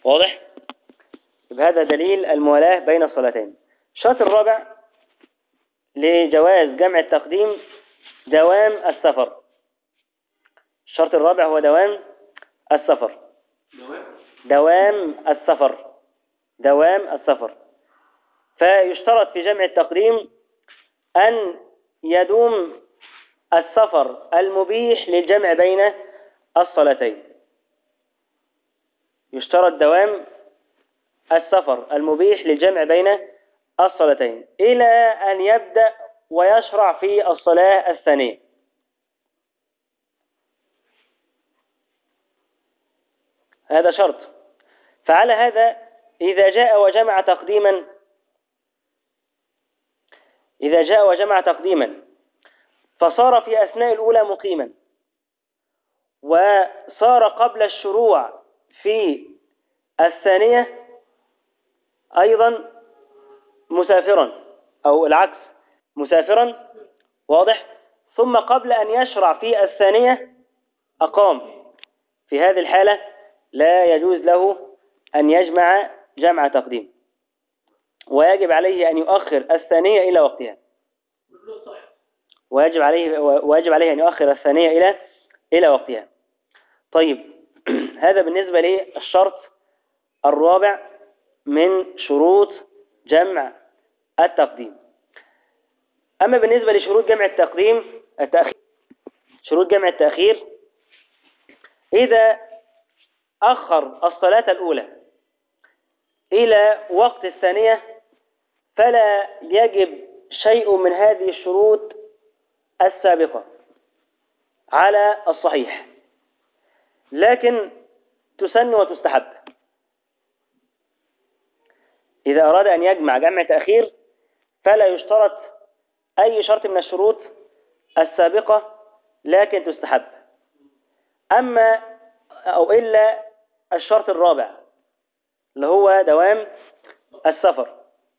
واضح؟ هذا دليل الموالاة بين الصلاتين. الشرط الرابع لجواز جمع التقديم دوام السفر. الشرط الرابع هو دوام السفر. دوام السفر. فيشترط في جمع التقديم أن يدوم السفر المبيح للجمع بين الصلاتين. يشترط دوام السفر المبيح للجمع بين الصلاتين إلى أن يبدأ ويشرع في الصلاة الثانية. هذا شرط. فعلى هذا إذا جاء وجمع تقديما فصار في أثناء الأولى مقيما، وصار قبل الشروع في الثانية أيضا مسافرا، أو العكس مسافرا، واضح، ثم قبل أن يشرع في الثانية أقام، في هذه الحالة لا يجوز له أن يجمع جمع تقديم، ويجب عليه أن يؤخر الثانية إلى وقتها. ويجب عليه أن يؤخر الثانية إلى وقتها. طيب، هذا بالنسبة للشرط الرابع من شروط جمع التقديم. أما بالنسبة لشروط جمع التأخير، شروط جمع التأخير: إذا أخر الصلاة الأولى إلى وقت الثانية فلا يجب شيء من هذه الشروط السابقة على الصحيح، لكن تسن وتستحب. إذا أراد أن يجمع جمع تأخير فلا يشترط أي شرط من الشروط السابقة، لكن تستحب. إلا الشرط الرابع اللي هو دوام السفر.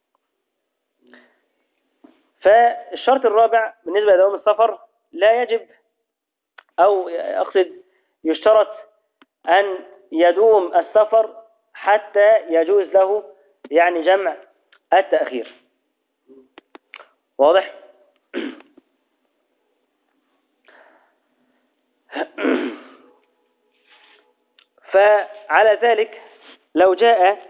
فالشرط الرابع بالنسبة لدوام السفر لا يجب، أو أقصد يشترط أن يدوم السفر حتى يجوز له يعني جمع التأخير. واضح؟ فعلى ذلك لو جاء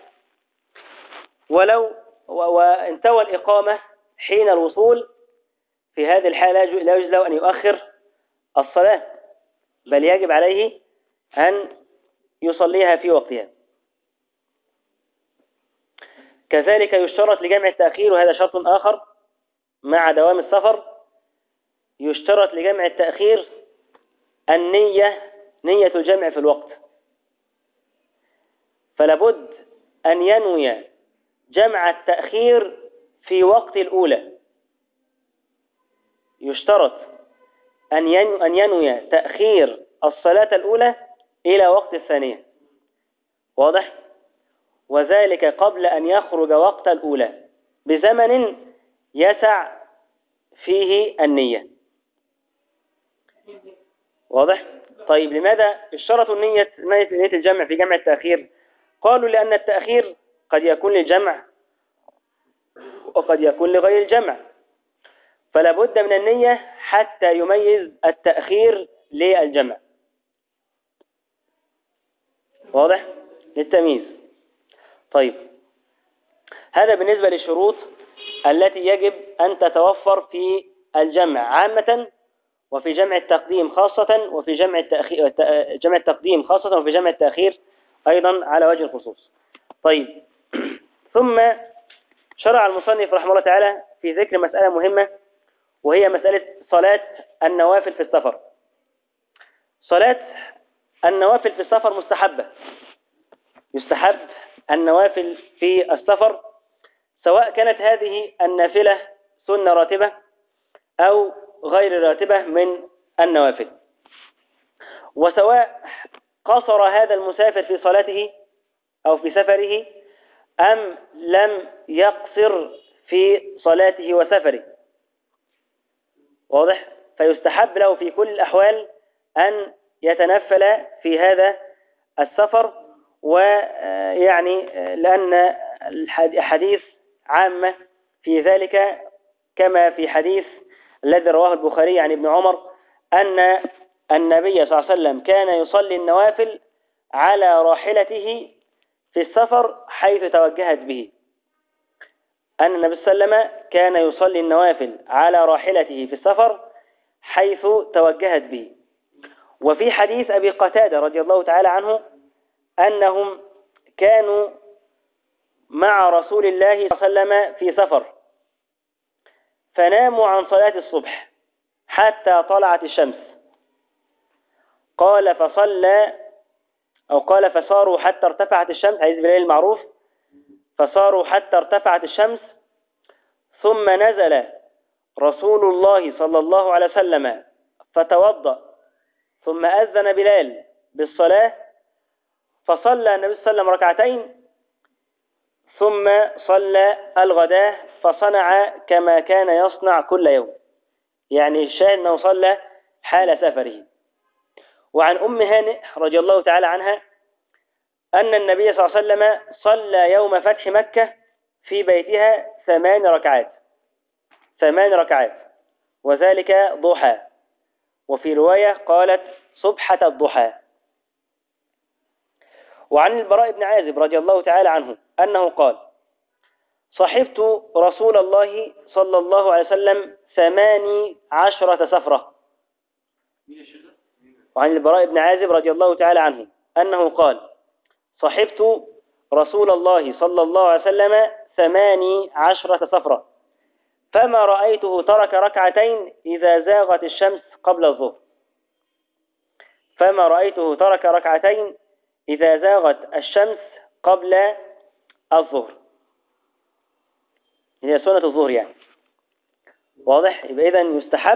وانتوى الإقامة حين الوصول، في هذه الحالة لا يجوز له أن يؤخر الصلاة، بل يجب عليه أن يصليها في وقتها. كذلك يشترط لجمع التأخير، وهذا شرط آخر مع دوام السفر، يشترط لجمع التأخير نية الجمع في الوقت. فلابد أن ينوي جمع التأخير في وقت الأولى. يشترط أن ينوي تأخير الصلاة الأولى إلى وقت الثانية. واضح؟ وذلك قبل أن يخرج وقت الأولى بزمن يسع فيه النية. واضح؟ طيب، لماذا اشترطوا نية الجمع في جمع التأخير؟ قالوا لأن التأخير قد يكون للجمع وقد يكون لغير الجمع، فلا بد من النية حتى يميز التأخير للجمع. واضح؟ للتمييز. طيب، هذا بالنسبة للشروط التي يجب أن تتوفر في الجمع عامة، وفي جمع التقديم خاصة، وفي جمع التقديم خاصة، وفي جمع التأخير أيضا على وجه الخصوص. طيب، ثم شرع المصنف رحمه الله تعالى في ذكر مسألة مهمة، وهي مسألة صلاة النوافل في السفر. صلاة النوافل في السفر مستحبة. يستحب النوافل في السفر، سواء كانت هذه النافلة سنة راتبة أو غير راتبة من النوافل، وسواء قصر هذا المسافر في صلاته أو في سفره أم لم يقصر في صلاته وسفره. واضح؟ فيستحب له في كل الأحوال أن يتنفل في هذا السفر، ويعني لأن الحديث عامة في ذلك، كما في حديث الذي رواه البخاري عن ابن عمر أن النبي صلى الله عليه وسلم كان يصلي النوافل على راحلته في السفر حيث توجهت به. أن النبي صلى الله عليه وسلم كان يصلي النوافل على راحلته في السفر حيث توجهت به. وفي حديث أبي قتادة رضي الله تعالى عنه أنهم كانوا مع رسول الله صلى الله عليه وسلم في سفر، فناموا عن صلاة الصبح حتى طلعت الشمس. قال فصلى، أو قال فصاروا حتى ارتفعت الشمس، حديث بلال المعروف، فصاروا حتى ارتفعت الشمس، ثم نزل رسول الله صلى الله عليه وسلم فتوضأ، ثم أذن بلال بالصلاة، فصلى النبي صلى الله عليه وسلم ركعتين، ثم صلى الغداة فصنع كما كان يصنع كل يوم. يعني الشاهد أنه صلى حال سفره. وعن أم هانئ رضي الله تعالى عنها أن النبي صلى الله عليه وسلم صلى يوم فتح مكة في بيتها 8 ركعات، 8 ركعات، وذلك ضحى، وفي رواية قالت صبحة الضحى. وعن البراء بن عازب رضي الله تعالى عنه أنه قال صحبت رسول الله صلى الله عليه وسلم 18 سفرة. وعن البراء بن عازب رضي الله تعالى عنه أنه قال صحبت رسول الله صلى الله عليه وسلم 18 سفرة، فما رأيته ترك ركعتين إذا زاغت الشمس قبل الظهر. فما رأيته ترك ركعتين إذا زاغت الشمس قبل الظهر، هي سنة الظهر يعني. واضح؟ يبقى إذن يستحب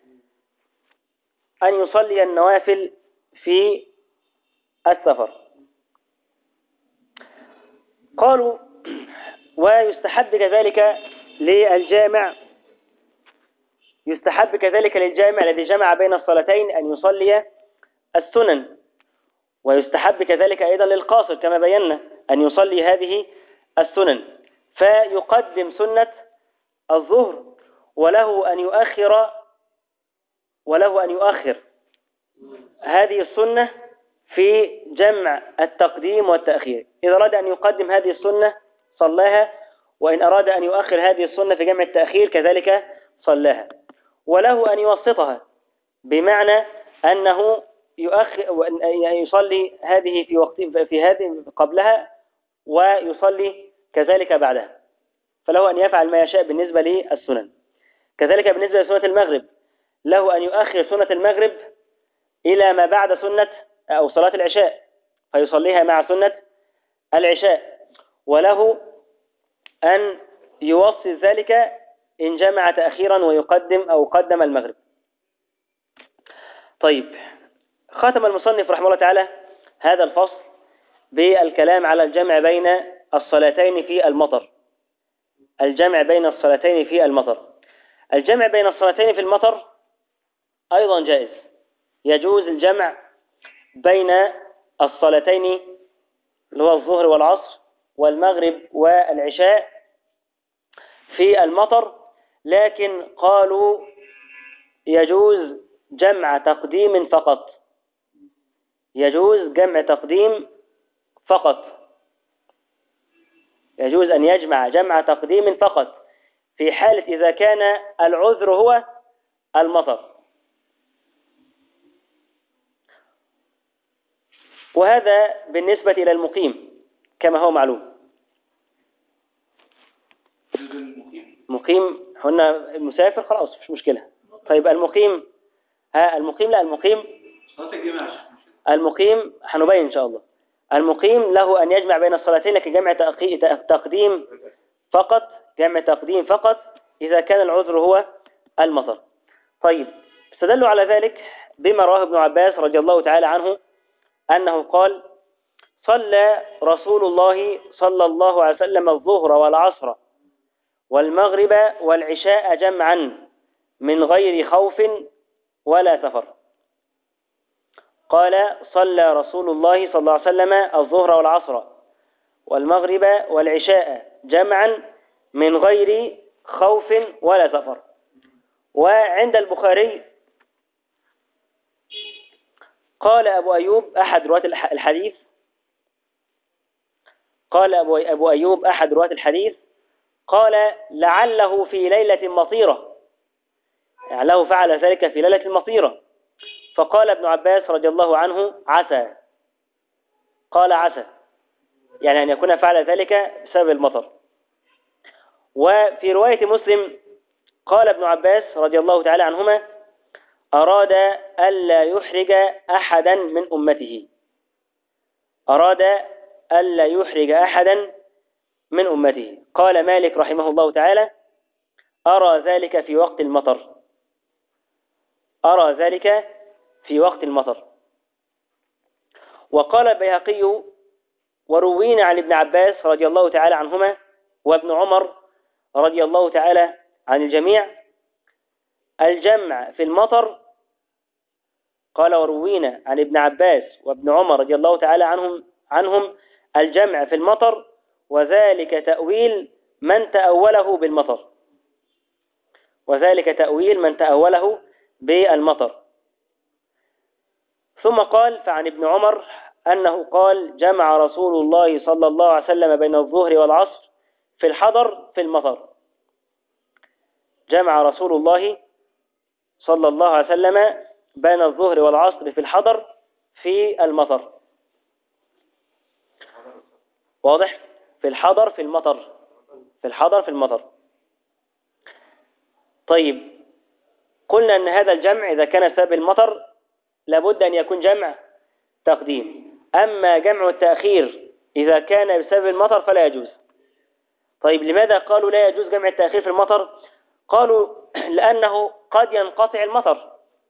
أن يصلي النوافل في السفر. قالوا ويستحب كذلك للجامع، يستحب كذلك للجامع الذي جمع بين الصلاتين أن يصلي السنن، ويستحب كذلك أيضا للقاصر كما بينا أن يصلي هذه السنن، فيقدم سنة الظهر، وله أن يؤخر هذه السنة في جمع التقديم والتأخير. إذا أراد أن يقدم هذه السنة صلاها، وإن أراد أن يؤخر هذه السنة في جمع التأخير كذلك صلاها. وله أن يوسطها، بمعنى أنه يصلي هذه في وقت، في هذه قبلها، ويصلي كذلك بعدها، فله أن يفعل ما يشاء بالنسبة للسنن. كذلك بالنسبة لسنة المغرب، له أن يؤخر سنة المغرب إلى ما بعد سنة أو صلاة العشاء فيصليها مع سنة العشاء، وله أن يوصي ذلك إن جمع تأخيرا ويقدم أو قدم المغرب. طيب، ختم المصنف رحمه الله تعالى هذا الفصل بالكلام على الجمع بين الصلاتين في المطر. الجمع بين الصلاتين في المطر. الجمع بين الصلاتين في المطر أيضا جائز، يجوز الجمع بين الصلاتين اللي هو الظهر والعصر والمغرب والعشاء في المطر، لكن قالوا يجوز جمع تقديم فقط، يجوز جمع تقديم فقط، يجوز أن يجمع جمع تقديم فقط في حالة إذا كان العذر هو المطر. وهذا بالنسبة إلى المقيم كما هو معلوم. مقيم هنا المسافر خلاص مش مشكلة. طيب المقيم، المقيم لا، المقيم هنبين إن شاء الله. المقيم له أن يجمع بين الصلاتين لكن جمع تقديم فقط، جمع تقديم فقط إذا كان العذر هو المطر. طيب، استدلوا على ذلك بما رواه ابن عباس رضي الله تعالى عنه أنه قال صلى رسول الله صلى الله عليه وسلم الظهر والعصر والمغرب والعشاء جمعا من غير خوف ولا سفر. قال صلى رسول الله صلى الله عليه وسلم الظهر والعصر والمغرب والعشاء جمعا من غير خوف ولا سفر. وعند البخاري قال أبو أيوب أحد رواة الحديث، قال أبو أيوب أحد رواة الحديث قال لعله في ليلة مطيرة، لعله فعل ذلك في ليلة مطيرة. فقال ابن عباس رضي الله عنه عسى، قال عسى يعني أن يكون فعل ذلك بسبب المطر. وفي رواية مسلم قال ابن عباس رضي الله تعالى عنهما أراد ألا يحرج أحدا من أمته، أراد ألا يحرج أحدا من أمته. قال مالك رحمه الله تعالى أرى ذلك في وقت المطر، أرى ذلك في وقت المطر. وقال البيهقي وروينا عن ابن عباس رضي الله تعالى عنهما وابن عمر رضي الله تعالى عن الجميع الجمع في المطر، قال وروينا عن ابن عباس وابن عمر رضي الله تعالى عنهم الجمع في المطر، وذلك تأويل من تأوله بالمطر، وذلك تأويل من تأوله بالمطر. ثم قال فعن ابن عمر أنه قال جمع رسول الله صلى الله عليه وسلم بين الظهر والعصر في الحضر في المطر، جمع رسول الله صلى الله عليه وسلم بين الظهر والعصر في الحضر في المطر. واضح؟ في الحضر في المطر، في الحضر في المطر. طيب قلنا أن هذا الجمع إذا كان بسبب المطر لابد أن يكون جمع تقديم، أما جمع التأخير إذا كان بسبب المطر فلا يجوز. طيب لماذا قالوا لا يجوز جمع التأخير في المطر؟ قالوا لأنه قد ينقطع المطر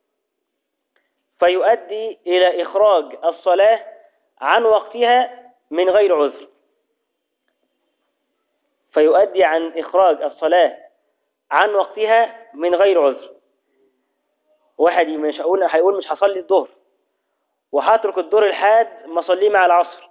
فيؤدي إلى إخراج الصلاة عن وقتها من غير عذر، فيؤدي عن إخراج الصلاة عن وقتها من غير عذر. واحد مش هيقول مش هصلي الظهر وهترك الظهر لحد ما اصليه مع العصر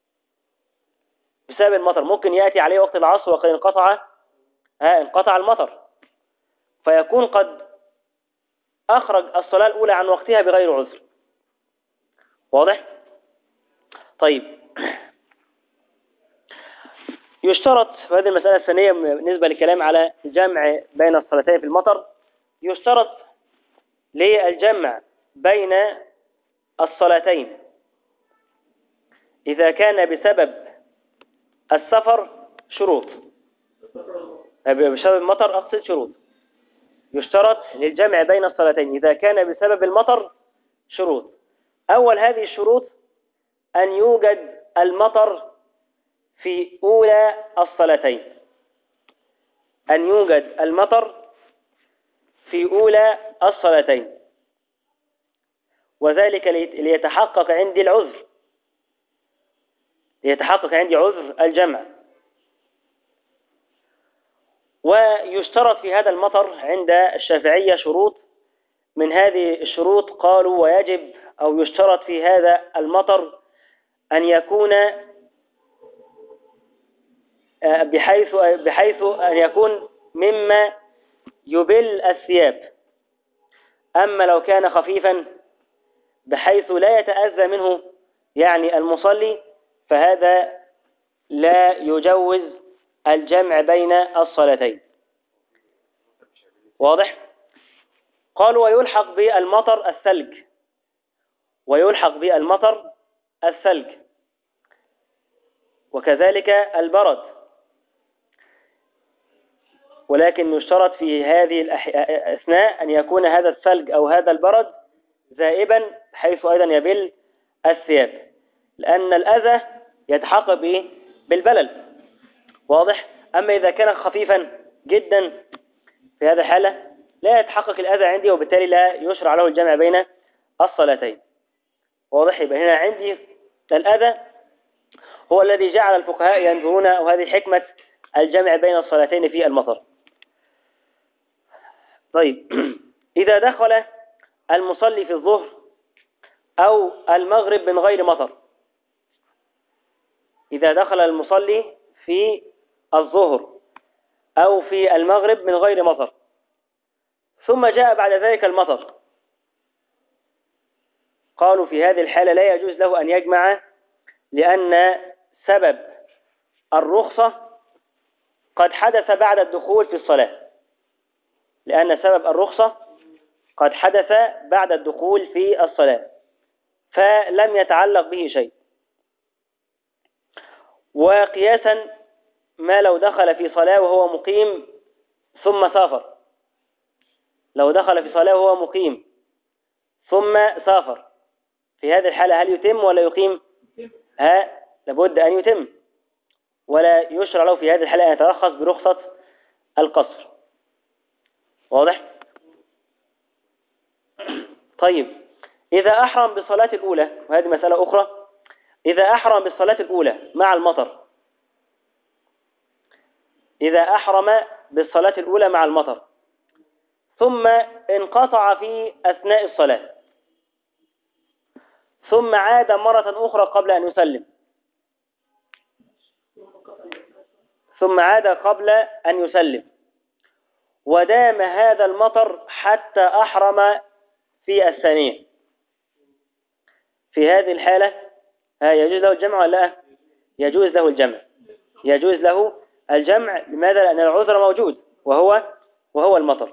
بسبب المطر، ممكن يأتي عليه وقت العصر وقد انقطع المطر، فيكون قد أخرج الصلاة الأولى عن وقتها بغير عذر. واضح؟ طيب يشترط في هذه المسألة الثانية بالنسبة للكلام على الجمع بين الصلاتين في المطر، يشترط للجمع بين الصلاتين إذا كان بسبب السفر شروط، بسبب المطر أقصد شروط. يشترط للجمع بين الصلاتين إذا كان بسبب المطر شروط. أول هذه الشروط أن يوجد المطر في أولى الصلاتين، أن يوجد المطر في أولى الصلاتين، وذلك ليتحقق عندي العذر، ليتحقق عندي عذر الجمع. ويشترط في هذا المطر عند الشافعية شروط، من هذه الشروط قالوا ويجب أو يشترط في هذا المطر أن يكون بحيث أن يكون مما يبل الثياب، أما لو كان خفيفا بحيث لا يتأذى منه يعني المصلي فهذا لا يجوز الجمع بين الصلاتين. واضح؟ قالوا ويلحق بالمطر الثلج، ويلحق بالمطر الثلج وكذلك البرد، ولكن يشترط في هذه الأثناء أن يكون هذا الثلج أو هذا البرد ذائبا بحيث أيضا يبل الثياب، لأن الأذى يتحقق بالبلل. واضح؟ أما إذا كان خفيفا جدا في هذا الحالة لا يتحقق الأذى عندي، وبالتالي لا يشرع له الجمع بين الصلاتين. واضح؟ يبقى هنا عندي الأذى هو الذي جعل الفقهاء ينظرون، وهذه حكمة الجمع بين الصلاتين في المطر. طيب إذا دخل المصلي في الظهر أو المغرب من غير مطر. إذا دخل المصلي في الظهر أو في المغرب من غير مطر ثم جاء بعد ذلك المطر، قالوا في هذه الحالة لا يجوز له أن يجمع، لأن سبب الرخصة قد حدث بعد الدخول في الصلاة، لأن سبب الرخصة قد حدث بعد الدخول في الصلاة فلم يتعلق به شيء. وقياسا ما لو دخل في صلاة وهو مقيم ثم سافر، لو دخل في صلاة وهو مقيم ثم سافر، في هذه الحالة هل يتم ولا يقيم؟ لابد أن يتم، ولا يشرع له في هذه الحالة أن يترخص برخصة القصر. واضح؟ طيب، إذا أحرم بالصلاة الأولى، وهذه مسألة أخرى، إذا أحرم بالصلاة الأولى مع المطر، إذا أحرم بالصلاة الأولى مع المطر ثم انقطع في أثناء الصلاة ثم عاد مرة أخرى قبل أن يسلم، ثم عاد قبل أن يسلم ودام هذا المطر حتى أحرم في الثانية، في هذه الحالة يجوز له الجمع ولا لا؟ يجوز له الجمع، يجوز له الجمع. لماذا؟ لأن العذر موجود وهو المطر.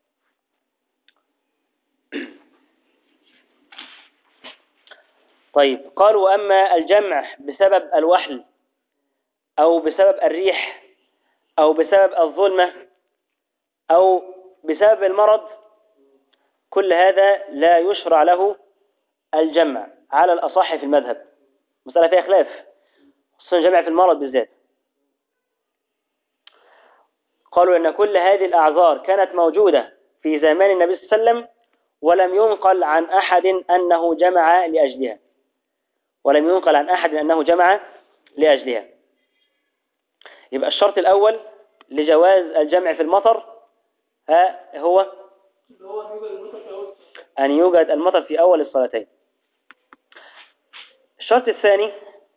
طيب، قالوا أما الجمع بسبب الوحل أو بسبب الريح أو بسبب الظلمة أو بسبب المرض، كل هذا لا يشرع له الجمع على الأصح في المذهب، مسألة فيها خلاف، خصوصا جمع في المرض بالذات. قالوا أن كل هذه الأعذار كانت موجودة في زمان النبي صلى الله عليه وسلم ولم ينقل عن أحد أنه جمع لأجلها، ولم ينقل عن أحد أنه جمع لأجلها. يبقى الشرط الأول لجواز الجمع في المطر هو أن يوجد المطر في أول الصلاتين. الشرط الثاني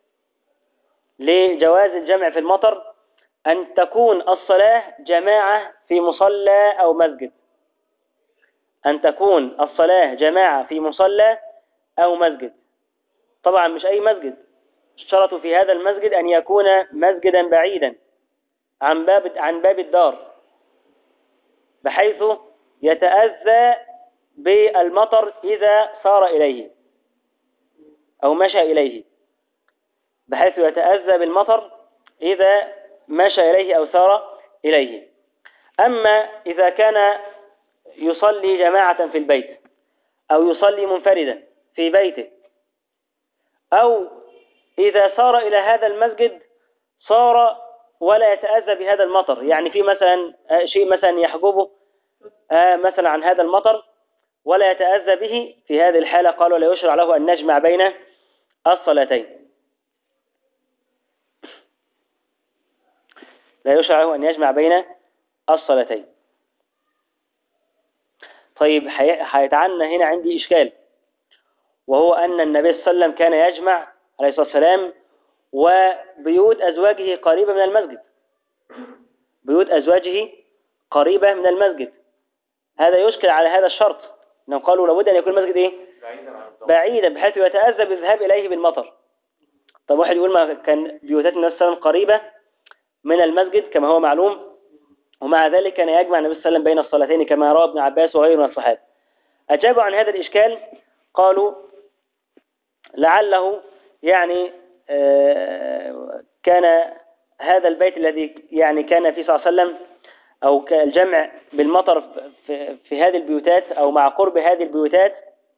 لجواز الجمع في المطر أن تكون الصلاة جماعة في مصلى أو مسجد، أن تكون الصلاة جماعة في مصلى أو مسجد. طبعا مش أي مسجد، اشترطوا في هذا المسجد أن يكون مسجدا بعيدا عن باب الدار، بحيث يتأذى بالمطر إذا سار إليه أو مشى إليه، بحيث يتأذى بالمطر إذا مشى إليه أو سار إليه. أما إذا كان يصلي جماعة في البيت أو يصلي منفردا في بيته، أو إذا سار إلى هذا المسجد صار ولا يتأذى بهذا المطر، يعني في مثلا شيء مثلا يحجبه مثلا عن هذا المطر ولا يتأذى به، في هذه الحالة قالوا لا يشرع له أن نجمع بين الصلاتين، لا يشرع له أن يجمع بين الصلاتين. طيب، هيتعنى هنا عندي إشكال، وهو أن النبي صلى الله عليه وسلم كان يجمع عليه الصلاة والسلام وبيوت أزواجه قريبة من المسجد، بيوت أزواجه قريبة من المسجد. هذا يشكل على هذا الشرط، أنهم قالوا لابد أن يكون المسجد بعيدا بحيث يتأذى بالذهاب إليه بالمطر. طب واحد يقول ما كان بيوتات النبي صلى الله عليه وسلم قريبة من المسجد كما هو معلوم، ومع ذلك كان يجمع النبي صلى الله عليه وسلم بين الصلاتين كما روى ابن عباس وغيره من الصحابة. أجابوا عن هذا الإشكال، قالوا لعله يعني كان هذا البيت الذي يعني كان فيه صلى الله عليه وسلم أو الجمع بالمطر في هذه البيوتات أو مع قرب هذه البيوتات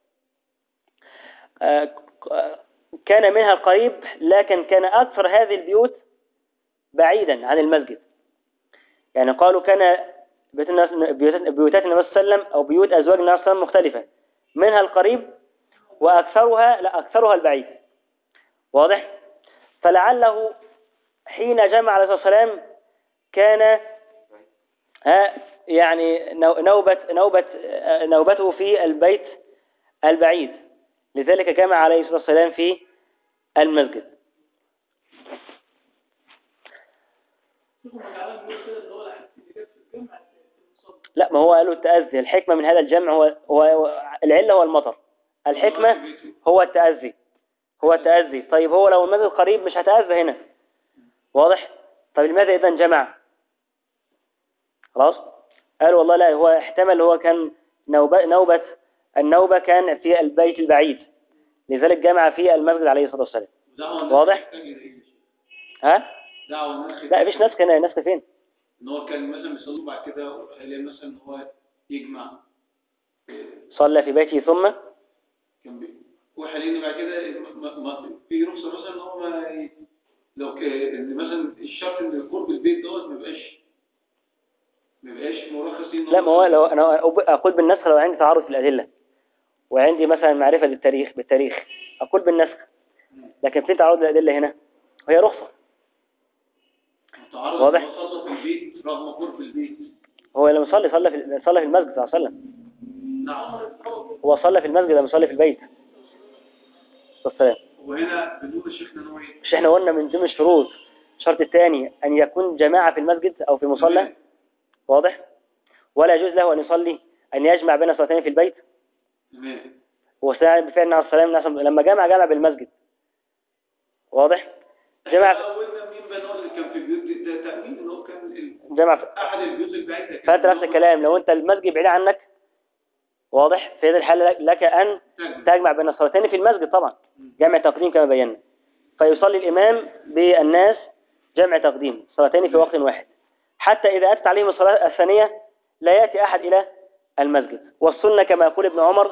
كان منها القريب، لكن كان أكثر هذه البيوت بعيدا عن المسجد. يعني قالوا كان بيوتات النبي صلى الله عليه وسلم أو بيوت أزواج النبي صلى الله عليه وسلم مختلفة، منها القريب أكثرها البعيد. واضح؟ فلعله حين جمع عليه الصلاة والسلام كان يعني نوبته في البيت البعيد، لذلك جمع عليه الصلاة والسلام في المسجد. لا، ما هو قالوا التأذي، الحكمة من هذا الجمع هو العلة هو المطر، الحكمة هو التأذي، هو التأذي. طيب هو لو المسجد قريب مش هتأذى هنا، واضح؟ طيب لماذا إذا جمع؟ خلاص، قالوا والله لا، هو احتمل، هو كان النوبة كان في البيت البعيد، لذلك جمع في المسجد عليه الصلاة والسلام. واضح؟ ها؟ لا مفيش نسخ هنا، نسخ فين؟ ان هو كان مثلا بيصلوا بعد كده قال مثلا ان هو يجمع، صلى في بيته ثم كان هو حاليا بعد كده في رخصه مثلا ان هو لو ان مثلا الشرط ان قرب البيت دوت ما يبقاش مرخص ان لا، ما هو لو انا اقول بالنسخ لو عندي تعارض في الادله وعندي مثلا معرفه بالتاريخ اقول بالنسخ، لكن في تعارض الادله هنا وهي رخصه. واضح؟ هو صلى في البيت رغم قرب البيت، هو لما صلى في المسجد صلى الله عليه وسلم. نعم، هو صلى في المسجد لما صلى في البيت صلى الله عليه وسلم. وهنا بنقول شيخنا نوعي، مش احنا قلنا من ضمن الشروط الشرط الثاني ان يكون جماعه في المسجد او في مصلى؟ واضح؟ ولا يجوز له ان يصلي ان يجمع بين صلاتين في البيت. تمام. وساعد بفعل عليه السلام لما جمع بالمسجد. واضح؟ جمع اولنا مين بنقول اللي كان في البيوت ده تأمين ان هو كان جمع في احد البيوت البعيده، فانت نفس الكلام، لو انت المسجد بعيد عنك، واضح، في هذه الحاله لك ان تجمع بين الصلاتين في المسجد طبعا، جمع تقديم كما بينا، فيصلي الامام بالناس جمع تقديم صلاتين في وقت واحد، حتى اذا اتت عليهم الصلاه الثانيه لا ياتي احد الى المسجد. والسنه كما يقول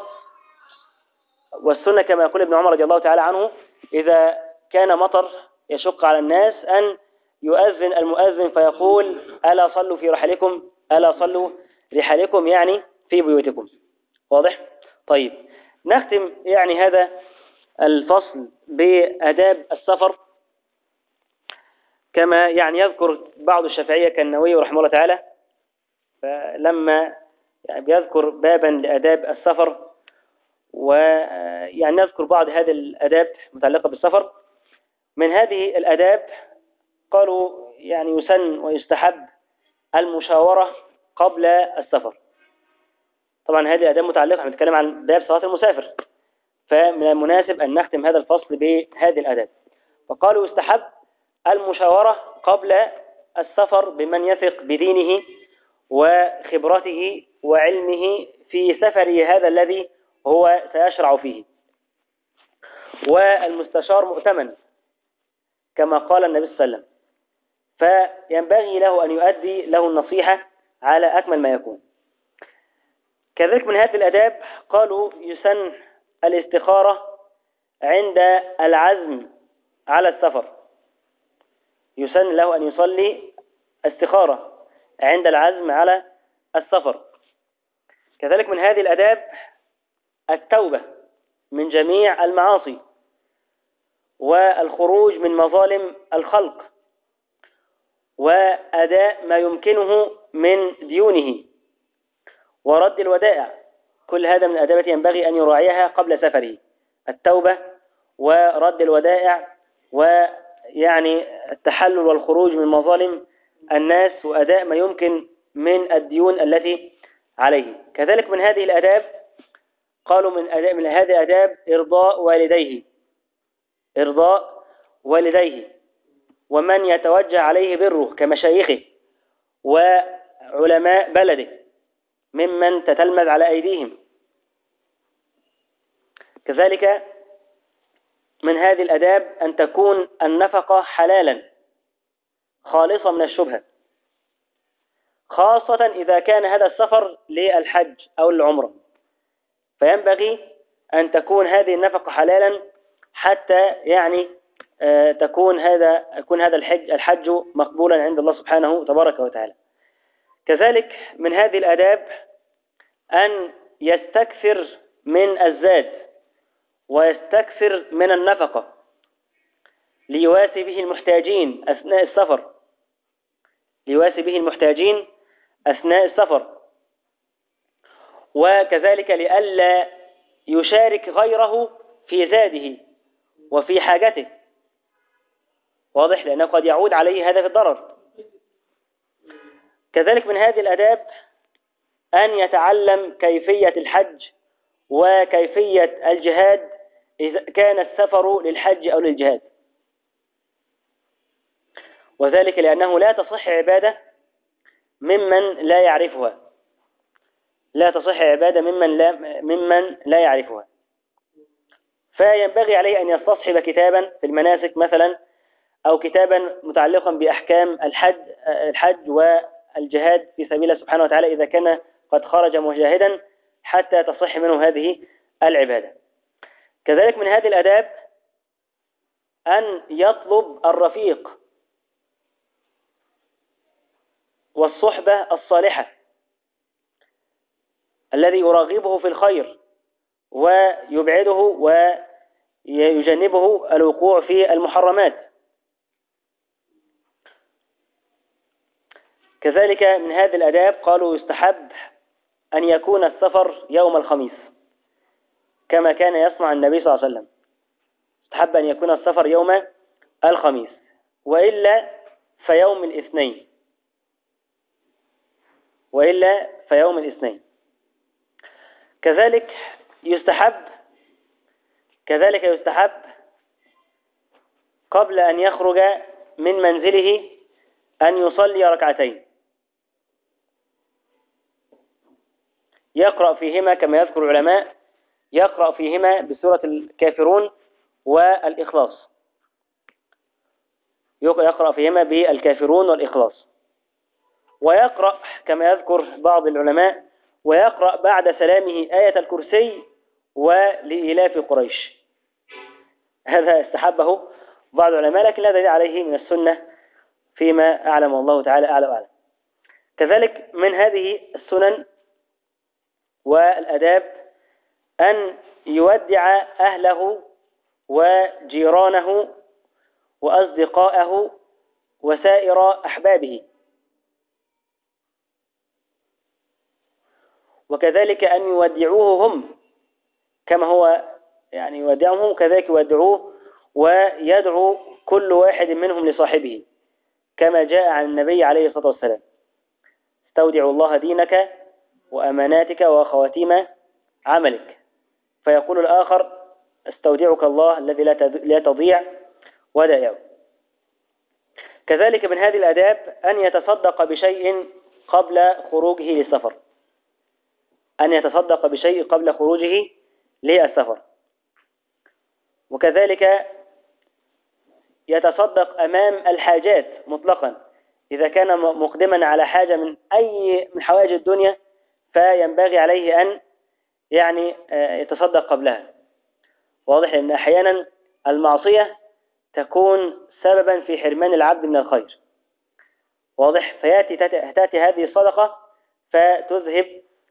ابن عمر رضي الله تعالى عنه، اذا كان مطر يشق على الناس ان يؤذن المؤذن فيقول الا صلوا في رحلكم، الا صلوا رحالكم، يعني في بيوتكم. واضح؟ طيب نختم يعني هذا الفصل بآداب السفر، كما يعني يذكر بعض الشافعية كالنووي رحمه الله تعالى، فلما يعني بيذكر بابا لآداب السفر، ويعني نذكر بعض هذه الآداب المتعلقة بالسفر. من هذه الآداب قالوا يعني يسن ويستحب المشاورة قبل السفر. طبعا هذه آداب متعلقة، بنتكلم عن باب صلاة المسافر، فمن المناسب أن نختم هذا الفصل بهذه الآداب. فقالوا يستحب المشاورة قبل السفر بمن يثق بدينه وخبرته وعلمه في سفره هذا الذي هو سيشرع فيه، والمستشار مؤتمن كما قال النبي صلى الله عليه وسلم، فينبغي له أن يؤدي له النصيحة على أكمل ما يكون. كذلك من هذه الآداب قالوا يسن الاستخارة عند العزم على السفر، يسن له أن يصلي استخارة عند العزم على السفر. كذلك من هذه الآداب التوبة من جميع المعاصي والخروج من مظالم الخلق وأداء ما يمكنه من ديونه ورد الودائع، كل هذا من الآداب التي ينبغي أن يراعيها قبل سفره، التوبة ورد الودائع ويعني التحلل والخروج من مظالم الناس وأداء ما يمكن من الديون التي عليه. كذلك من هذه الآداب قالوا من هذه الآداب إرضاء والديه ومن يتوجه عليه بره كمشايخه وعلماء بلده ممن تتلمذ على أيديهم. كذلك من هذه الآداب أن تكون النفقة حلالا خالصة من الشبهة، خاصة إذا كان هذا السفر للحج أو العمرة، فينبغي أن تكون هذه النفقة حلالا حتى يعني يكون هذا الحج مقبولا عند الله سبحانه تبارك وتعالى. كذلك من هذه الآداب أن يستكثر من الزاد ويستكثر من النفقة ليواسي به المحتاجين أثناء السفر، وكذلك لئلا يشارك غيره في زاده وفي حاجته، واضح، لأنه قد يعود عليه هذا في الضرر. كذلك من هذه الآداب أن يتعلم كيفية الحج وكيفية الجهاد إذا كان السفر للحج أو للجهاد، وذلك لأنه لا تصح عبادة ممن لا يعرفها، لا تصح عبادة ممن لا يعرفها. فينبغي عليه أن يستصحب كتابا في المناسك مثلا، أو كتابا متعلقا بأحكام الحج والجهاد في سبيل الله سبحانه وتعالى إذا كان قد خرج مجاهدا، حتى تصح منه هذه العبادة. كذلك من هذه الآداب أن يطلب الرفيق والصحبة الصالحة الذي يراغبه في الخير ويبعده ويجنبه الوقوع في المحرمات. كذلك من هذه الآداب قالوا يستحب أن يكون السفر يوم الخميس كما كان يصنع النبي صلى الله عليه وسلم، يستحب أن يكون السفر يوم الخميس، وإلا فيوم الاثنين، وإلا فيوم الاثنين. كذلك يستحب قبل أن يخرج من منزله أن يصلي ركعتين يقرأ فيهما كما يذكر العلماء، يقرأ فيهما بسورة الكافرون والإخلاص، يقرأ فيهما بالكافرون والإخلاص، ويقرأ كما يذكر بعض العلماء ويقرأ بعد سلامه آية الكرسي ولإيلاف قريش. هذا استحبه بعض العلماء لكن لا دليل عليه من السنة فيما أعلم الله تعالى أعلى وأعلم. كذلك من هذه السنن والأداب أن يودع أهله وجيرانه وأصدقائه وسائر أحبابه، وكذلك أن يودعوه هم كما هو يعني يودعهم، كذلك يودعوه ويدعو كل واحد منهم لصاحبه كما جاء عن النبي عليه الصلاة والسلام: استودع الله دينك وأماناتك وخواتيم عملك، فيقول الآخر: استودعك الله الذي لا تضيع ودائعه. كذلك من هذه الآداب أن يتصدق بشيء قبل خروجه للسفر، أن يتصدق بشيء قبل خروجه للسفر، وكذلك يتصدق أمام الحاجات مطلقا، إذا كان مقدما على حاجة من حوائج الدنيا فينبغي عليه أن يتصدق قبلها، واضح أن أحيانا المعصية تكون سببا في حرمان العبد من الخير، واضح، تأتي هذه الصدقة فتذهب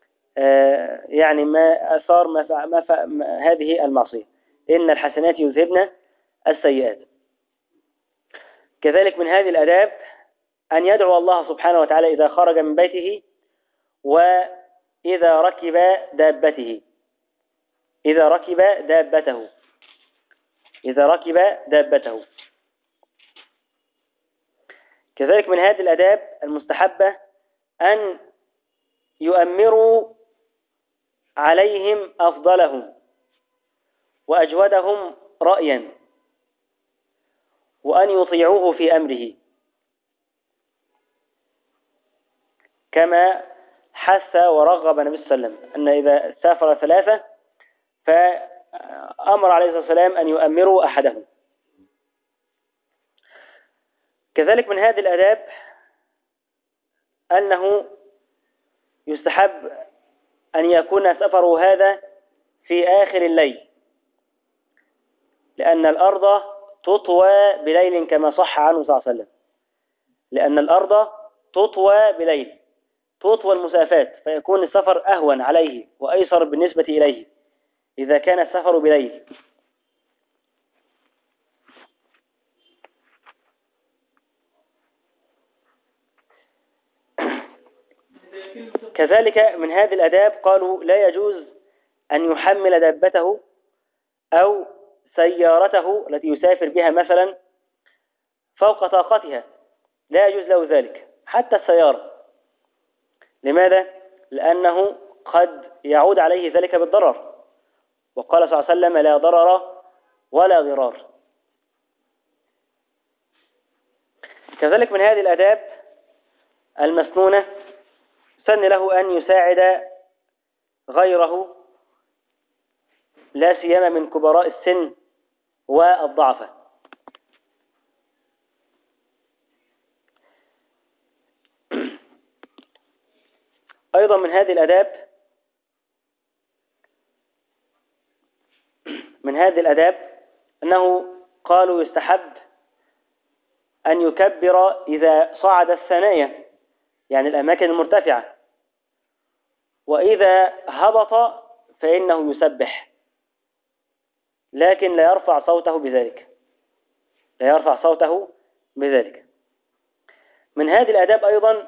ما أثار هذه المعصية، إن الحسنات يذهبن السيئات. كذلك من هذه الآداب أن يدعو الله سبحانه وتعالى إذا خرج من بيته وإذا ركب دابته، إذا ركب دابته. كذلك من هذه الآداب المستحبة أن يؤمروا عليهم أفضلهم وأجودهم رأيا، وأن يطيعوه في أمره، كما حث ورغب النبي صلى الله عليه وسلم أن إذا سافر ثلاثة فأمر عليه الصلاة والسلام أن يؤمروا أحدهم. كذلك من هذه الآداب أنه يستحب أن يكون سفره هذا في آخر الليل، لأن الأرض تطوى بليل كما صح عنه صلى الله عليه وسلم، لأن الأرض تطوى بليل، تطوى المسافات، فيكون السفر أهون عليه وأيسر بالنسبة إليه إذا كان السفر بليل. كذلك من هذه الآداب قالوا لا يجوز أن يحمل دابته أو سيارته التي يسافر بها مثلا فوق طاقتها، لا يجوز له ذلك حتى السيارة. لماذا؟ لأنه قد يعود عليه ذلك بالضرر، وقال صلى الله عليه وسلم: لا ضرر ولا ضرار. كذلك من هذه الآداب المسنونة سن له أن يساعد غيره، لا سيما من كبراء السن والضعفاء. أيضا من هذه الآداب أنه قالوا يستحب أن يكبر إذا صعد الثنايا، يعني الأماكن المرتفعة، وإذا هبط فإنه يسبح، لكن لا يرفع صوته بذلك. من هذه الآداب أيضا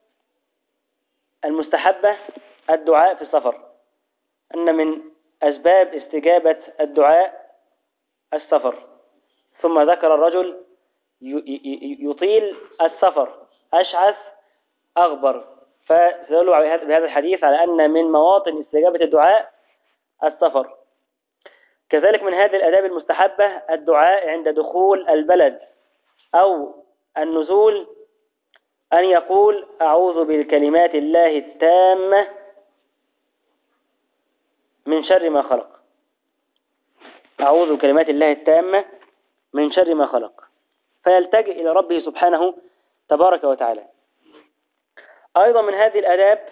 المستحبة الدعاء في السفر، أن من أسباب استجابة الدعاء السفر. ثم ذكر الرجل يطيل السفر أشعث أغبر، فدلوا بهذا الحديث على أن من مواطن استجابة الدعاء السفر. كذلك من هذه الآداب المستحبة الدعاء عند دخول البلد أو النزول، أن يقول: أعوذ بكلمات الله التامة من شر ما خلق. أعوذ بكلمات الله التامة من شر ما خلق، فيلتجئ إلى ربه سبحانه تبارك وتعالى. أيضا من هذه الآداب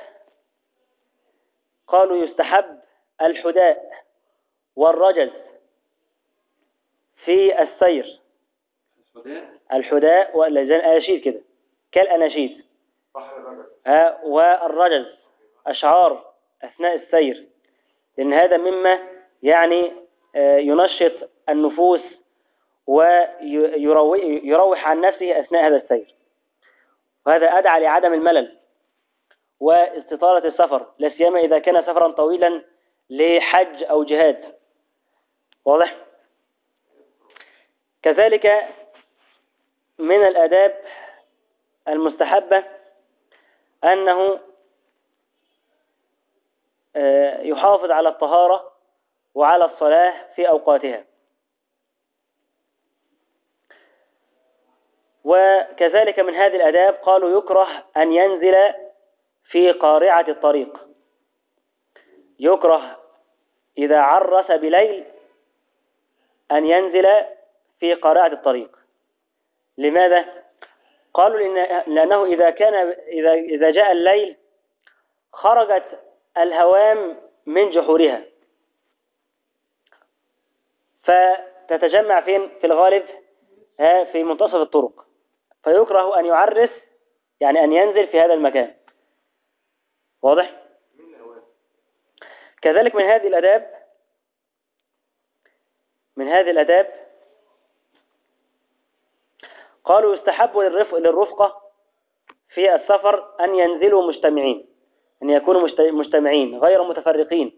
قالوا يستحب الحداء والرجز في السير. الحداء والأناشيد كده كالأناشيد، والرجز أشعار أثناء السير، لأن هذا مما يعني ينشط النفوس ويروح عن نفسه أثناء هذا السير، وهذا أدعى لعدم الملل واستطالة السفر، لا سيما إذا كان سفرا طويلا لحج أو جهاد. واضح؟ كذلك من الآداب المستحبة أنه يحافظ على الطهارة وعلى الصلاة في أوقاتها. وكذلك من هذه الآداب قالوا يكره أن ينزل في قارعة الطريق، يكره إذا عرس بليل أن ينزل في قارعة الطريق. لماذا؟ قالوا لأنه إذا جاء الليل خرجت الهوام من جحورها، فتتجمع فين في الغالب؟ في منتصف الطرق، فيكره أن يعرس، يعني أن ينزل في هذا المكان. واضح؟ كذلك من هذه الآداب قالوا يستحب للرفقة في السفر أن ينزلوا مجتمعين، أن يكونوا مجتمعين غير متفرقين،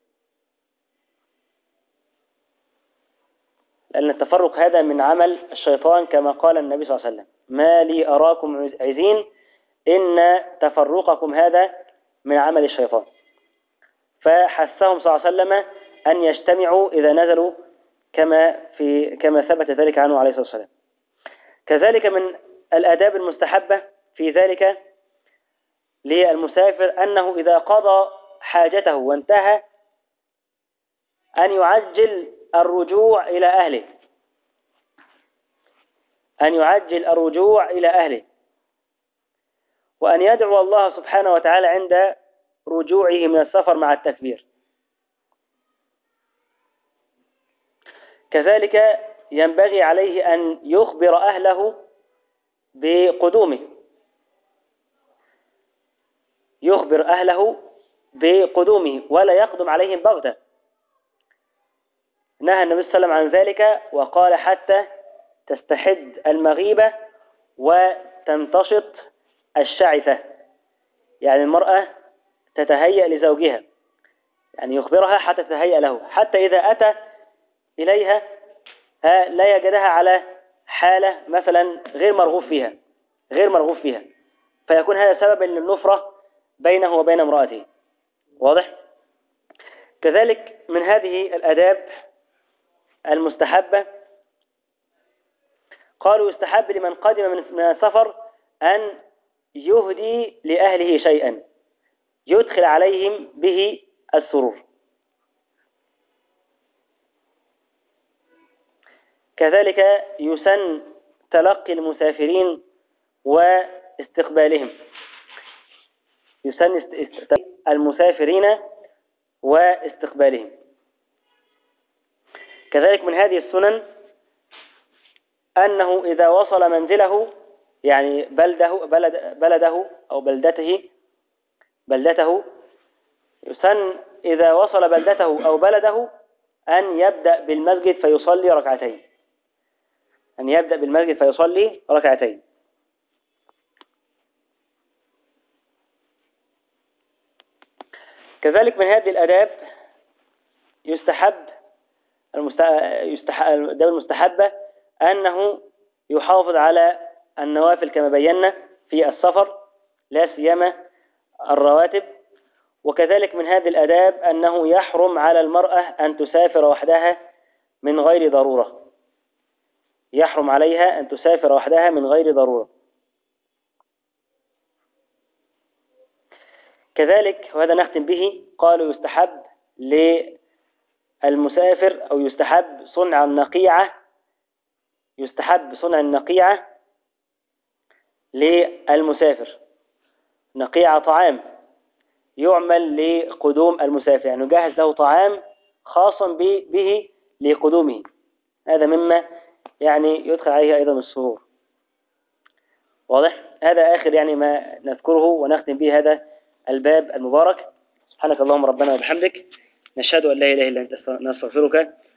لأن التفرق هذا من عمل الشيطان، كما قال النبي صلى الله عليه وسلم: ما لي أراكم عزين إن تفرقكم هذا من عمل الشيطان. فحثهم صلى الله عليه وسلم أن يجتمعوا إذا نزلوا كما ثبت ذلك عنه عليه الصلاة والسلام. كذلك من الآداب المستحبة في ذلك للمسافر أنه إذا قضى حاجته وانتهى أن يعجل الرجوع إلى أهله، وأن يدعو الله سبحانه وتعالى عند رجوعه من السفر مع التكبير. كذلك ينبغي عليه أن يخبر أهله بقدومه ولا يقدم عليهم بغتة. نهى النبي صلى الله عليه وسلم عن ذلك وقال: حتى تستحد المغيبة وتمتشط الشعثة، يعني المرأة تتهيأ لزوجها، يعني يخبرها حتى تتهيأ له، حتى إذا أتى إليها لا يجدها على حالة مثلا غير مرغوب فيها، غير مرغوب فيها، فيكون هذا سببا للنفرة بينه وبين امرأته. واضح؟ كذلك من هذه الآداب المستحبة، قالوا يستحب لمن قدم من السفر أن يهدي لأهله شيئا يدخل عليهم به السرور. كذلك يسن تلقي المسافرين واستقبالهم، يسن المسافرين واستقبالهم. كذلك من هذه السنن أنه إذا وصل منزله، يعني بلده أو بلدته، يسن إذا وصل بلدته أو بلده أن يبدأ بالمسجد فيصلي ركعتين، أن يبدأ بالمسجد فيصلي ركعتين. كذلك من هذه الآداب الآداب المستحبة أنه يحافظ على النوافل كما بينا في السفر، لا سيما الرواتب. وكذلك من هذه الآداب أنه يحرم على المرأة أن تسافر وحدها من غير ضرورة، يحرم عليها أن تسافر وحدها من غير ضرورة. كذلك وهذا نختم به، قالوا يستحب للمسافر أو يستحب صنع النقيعة للمسافر، نقيعة طعام يعمل لقدوم المسافر، يعني يجهز له طعام خاصا به لقدومه. هذا مما يعني يدخل عليه أيضا السرور. واضح؟ هذا آخر يعني ما نذكره ونختم به هذا الباب المبارك. سبحانك اللهم ربنا وبحمدك، نشهد أن لا إله إلا أنت، نستغفرك